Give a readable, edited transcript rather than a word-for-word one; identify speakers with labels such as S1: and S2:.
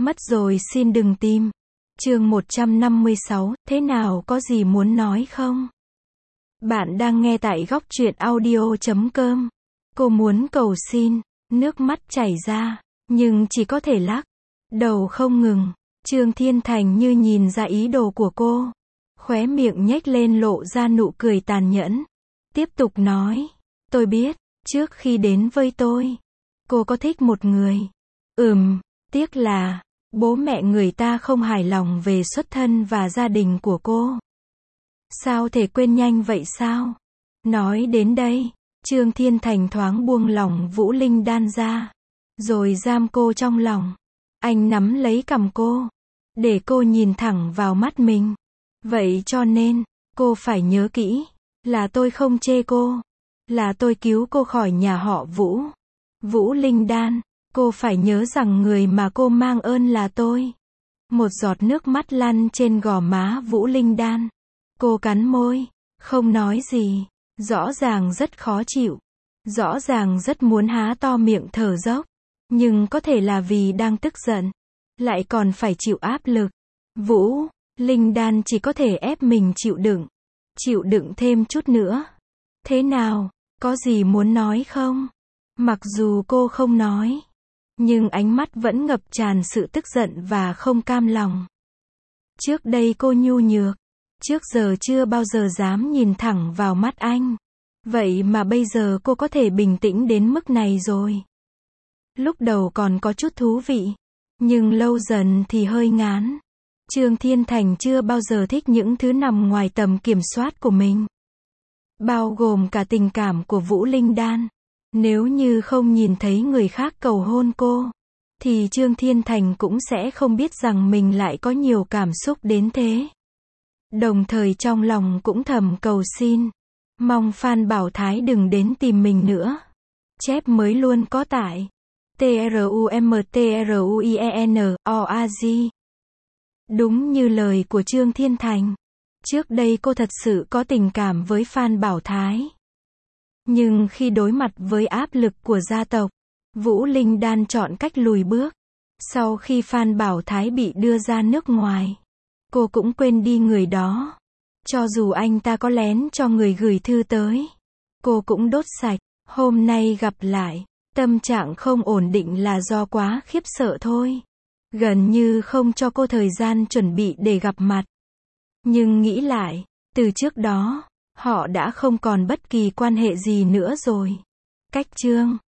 S1: Mất rồi xin đừng tìm. Chương 156, thế nào, có gì muốn nói không? Bạn đang nghe tại góc truyện audio.com. Cô muốn cầu xin, nước mắt chảy ra, nhưng chỉ có thể lắc đầu không ngừng. Trương Thiên Thành như nhìn ra ý đồ của cô, khóe miệng nhếch lên lộ ra nụ cười tàn nhẫn. Tiếp tục nói, tôi biết, trước khi đến với tôi, cô có thích một người. Tiếc là, bố mẹ người ta không hài lòng về xuất thân và gia đình của cô. Sao thể quên nhanh vậy sao? Nói đến đây, Trương Thiên Thành thoáng buông lỏng Vũ Linh Đan ra, rồi giam cô trong lòng. Anh nắm lấy cằm cô, để cô nhìn thẳng vào mắt mình. Vậy cho nên, cô phải nhớ kỹ, là tôi không chê cô, là tôi cứu cô khỏi nhà họ Vũ. Vũ Linh Đan, cô phải nhớ rằng người mà cô mang ơn là tôi. Một giọt nước mắt lăn trên gò má Vũ Linh Đan. Cô cắn môi, không nói gì, rõ ràng rất khó chịu, rõ ràng rất muốn há to miệng thở dốc, nhưng có thể là vì đang tức giận, lại còn phải chịu áp lực. Vũ Linh Đan chỉ có thể ép mình chịu đựng thêm chút nữa. Thế nào, có gì muốn nói không? Mặc dù cô không nói, nhưng ánh mắt vẫn ngập tràn sự tức giận và không cam lòng. Trước đây cô nhu nhược, trước giờ chưa bao giờ dám nhìn thẳng vào mắt anh. Vậy mà bây giờ cô có thể bình tĩnh đến mức này rồi. Lúc đầu còn có chút thú vị, nhưng lâu dần thì hơi ngán. Trương Thiên Thành chưa bao giờ thích những thứ nằm ngoài tầm kiểm soát của mình, bao gồm cả tình cảm của Vũ Linh Đan. Nếu như không nhìn thấy người khác cầu hôn cô, thì Trương Thiên Thành cũng sẽ không biết rằng mình lại có nhiều cảm xúc đến thế. Đồng thời trong lòng cũng thầm cầu xin, mong Phan Bảo Thái đừng đến tìm mình nữa. Chép mới luôn có tại TRUMTRUIEN.org. Đúng như lời của Trương Thiên Thành, trước đây cô thật sự có tình cảm với Phan Bảo Thái. Nhưng khi đối mặt với áp lực của gia tộc, Vũ Linh Đan chọn cách lùi bước. Sau khi Phan Bảo Thái bị đưa ra nước ngoài, cô cũng quên đi người đó. Cho dù anh ta có lén cho người gửi thư tới, cô cũng đốt sạch. Hôm nay gặp lại, tâm trạng không ổn định là do quá khiếp sợ thôi. Gần như không cho cô thời gian chuẩn bị để gặp mặt. Nhưng nghĩ lại, từ trước đó, họ đã không còn bất kỳ quan hệ gì nữa rồi. Cách chương